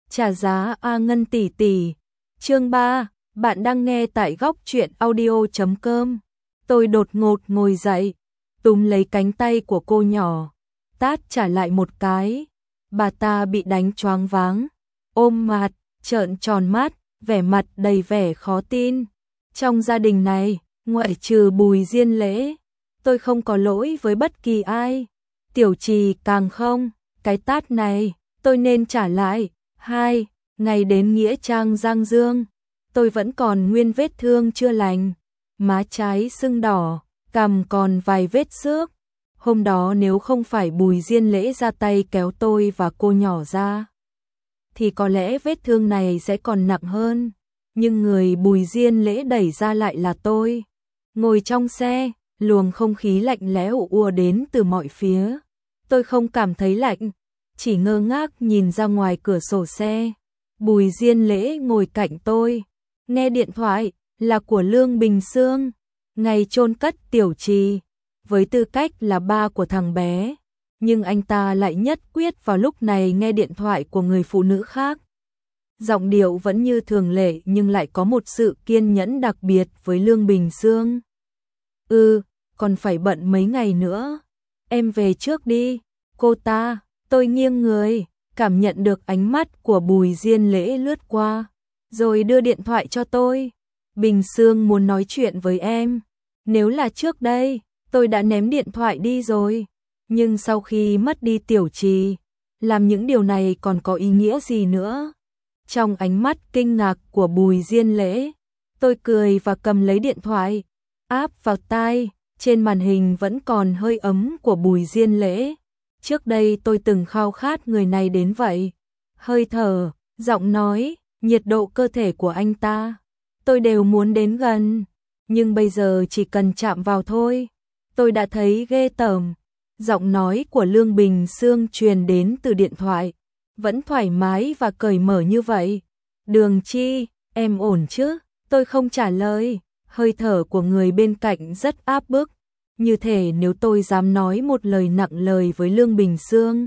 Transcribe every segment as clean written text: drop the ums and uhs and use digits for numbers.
Trả giá A Ngân tỷ tỷ. Chương 3, bạn đang nghe tại góc truyện audio.com. Tôi đột ngột ngồi dậy, túm lấy cánh tay của cô nhỏ, tát trả lại một cái. Bà ta bị đánh choáng váng, ôm mặt, trợn tròn mắt, vẻ mặt đầy vẻ khó tin. Trong gia đình này, ngoại trừ Bùi Diên Lễ, tôi không có lỗi với bất kỳ ai. Tiểu Trì càng không, cái tát này, tôi nên trả lại. 2. Ngày đến nghĩa trang Giang Dương, tôi vẫn còn nguyên vết thương chưa lành, má trái sưng đỏ, cằm còn vài vết xước. Hôm đó nếu không phải Bùi Diên Lễ ra tay kéo tôi và cô nhỏ ra, thì có lẽ vết thương này sẽ còn nặng hơn. Nhưng người Bùi Diên Lễ đẩy ra lại là tôi. Ngồi trong xe, luồng không khí lạnh lẽo ùa đến từ mọi phía. Tôi không cảm thấy lạnh, chỉ ngơ ngác nhìn ra ngoài cửa sổ xe. Bùi Diên Lễ ngồi cạnh tôi, nghe điện thoại, là của Lương Bình Sương. Ngày chôn cất Tiểu Trì, với tư cách là ba của thằng bé, nhưng anh ta lại nhất quyết vào lúc này nghe điện thoại của người phụ nữ khác. Giọng điệu vẫn như thường lệ nhưng lại có một sự kiên nhẫn đặc biệt với Lương Bình Sương. Còn phải bận mấy ngày nữa. Em về trước đi, cô ta. Tôi nghiêng người, cảm nhận được ánh mắt của Bùi Diên Lễ lướt qua, rồi đưa điện thoại cho tôi. Bình Sương muốn nói chuyện với em. Nếu là trước đây, tôi đã ném điện thoại đi rồi. Nhưng sau khi mất đi Tiểu Trì, làm những điều này còn có ý nghĩa gì nữa? Trong ánh mắt kinh ngạc của Bùi Diên Lễ, tôi cười và cầm lấy điện thoại, áp vào tai. Trên màn hình vẫn còn hơi ấm của Bùi Diên Lễ. Trước đây tôi từng khao khát người này đến vậy. Hơi thở, giọng nói, nhiệt độ cơ thể của anh ta, tôi đều muốn đến gần. Nhưng bây giờ chỉ cần chạm vào thôi, tôi đã thấy ghê tởm. Giọng nói của Lương Bình Sương truyền đến từ điện thoại, vẫn thoải mái và cởi mở như vậy. Đường Chi, em ổn chứ? Tôi không trả lời. Hơi thở của người bên cạnh rất áp bức, như thể nếu tôi dám nói một lời nặng lời với Lương Bình Sương,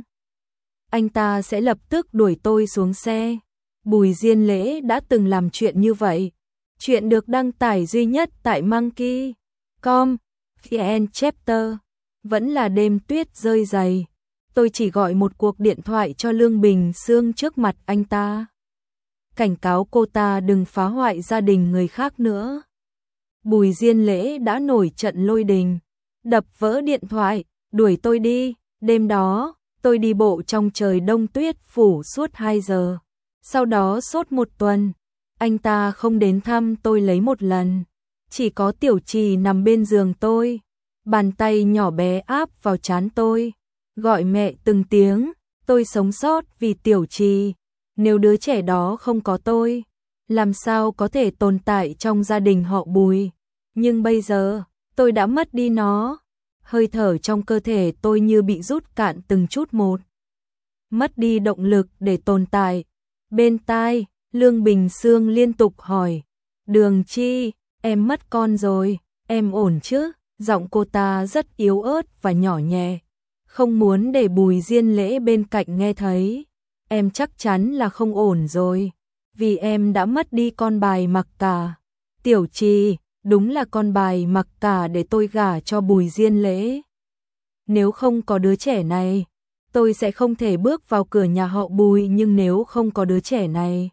anh ta sẽ lập tức đuổi tôi xuống xe. Bùi Diên Lễ đã từng làm chuyện như vậy. Chuyện được đăng tải duy nhất tại Monkey.com, VN Chapter. Vẫn là đêm tuyết rơi dày. Tôi chỉ gọi một cuộc điện thoại cho Lương Bình Sương trước mặt anh ta, cảnh cáo cô ta đừng phá hoại gia đình người khác nữa. Bùi Diên Lễ đã nổi trận lôi đình, đập vỡ điện thoại, đuổi tôi đi. Đêm đó, tôi đi bộ trong trời đông tuyết phủ suốt 2 giờ. Sau đó suốt 1 tuần, anh ta không đến thăm tôi lấy một lần. Chỉ có Tiểu Trì nằm bên giường tôi, bàn tay nhỏ bé áp vào trán tôi, gọi mẹ từng tiếng. Tôi sống sót vì Tiểu Trì. Nếu đứa trẻ đó không có tôi, làm sao có thể tồn tại trong gia đình họ Bùi. Nhưng bây giờ, tôi đã mất đi nó. Hơi thở trong cơ thể tôi như bị rút cạn từng chút một, mất đi động lực để tồn tại. Bên tai, Lương Bình Sương liên tục hỏi, Đường Chi, em mất con rồi, em ổn chứ? Giọng cô ta rất yếu ớt và nhỏ nhẹ, không muốn để Bùi Diên Lễ bên cạnh nghe thấy. Em chắc chắn là không ổn rồi, vì em đã mất đi con bài mặc cả. Tiểu Trì, đúng là con bài mặc cả để tôi gả cho Bùi Diên Lễ. Nếu không có đứa trẻ này, tôi sẽ không thể bước vào cửa nhà họ Bùi. Nhưng nếu không có đứa trẻ này,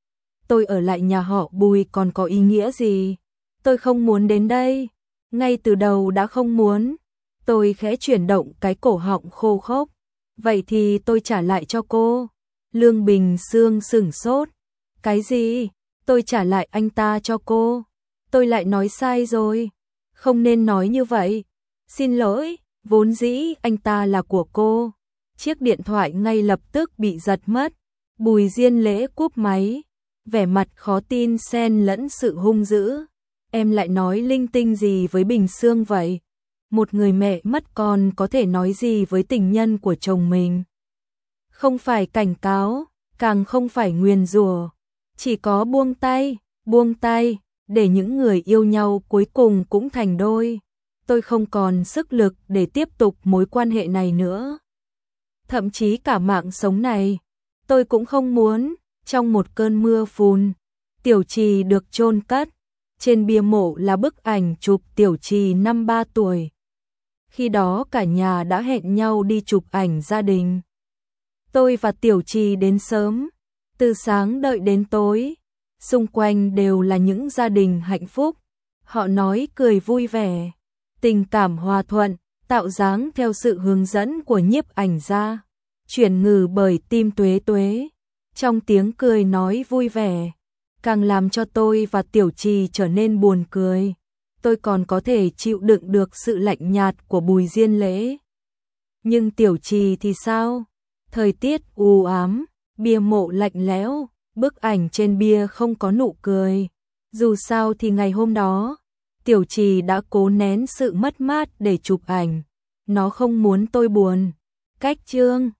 tôi ở lại nhà họ Bùi còn có ý nghĩa gì? Tôi không muốn đến đây, ngay từ đầu đã không muốn. Tôi khẽ chuyển động cái cổ họng khô khốc. Vậy thì tôi trả lại cho cô. Lương Bình Sương sửng sốt. Cái gì? Tôi trả lại anh ta cho cô? Tôi lại nói sai rồi. Không nên nói như vậy. Xin lỗi, vốn dĩ anh ta là của cô. Chiếc điện thoại ngay lập tức bị giật mất. Bùi Diên Lễ cúp máy, vẻ mặt khó tin xen lẫn sự hung dữ. Em lại nói linh tinh gì với Bình Sương vậy? Một người mẹ mất con có thể nói gì với tình nhân của chồng mình? Không phải cảnh cáo, càng không phải nguyền rủa, chỉ có buông tay, để những người yêu nhau cuối cùng cũng thành đôi. Tôi không còn sức lực để tiếp tục mối quan hệ này nữa. Thậm chí cả mạng sống này, tôi cũng không muốn. Trong một cơn mưa phùn, Tiểu Trì được chôn cất. Trên bia mộ là bức ảnh chụp Tiểu Trì năm 3 tuổi. Khi đó cả nhà đã hẹn nhau đi chụp ảnh gia đình. Tôi và Tiểu Trì đến sớm, từ sáng đợi đến tối. Xung quanh đều là những gia đình hạnh phúc. Họ nói cười vui vẻ, tình cảm hòa thuận, tạo dáng theo sự hướng dẫn của nhiếp ảnh gia. Chuyển ngữ bởi Tim Tuế Tuế. Trong tiếng cười nói vui vẻ, càng làm cho tôi và Tiểu Trì trở nên buồn cười. Tôi còn có thể chịu đựng được sự lạnh nhạt của Bùi Diên Lễ. Nhưng Tiểu Trì thì sao? Thời tiết u ám, bia mộ lạnh lẽo, bức ảnh trên bia không có nụ cười. Dù sao thì ngày hôm đó, Tiểu Trì đã cố nén sự mất mát để chụp ảnh. Nó không muốn tôi buồn. Cách chương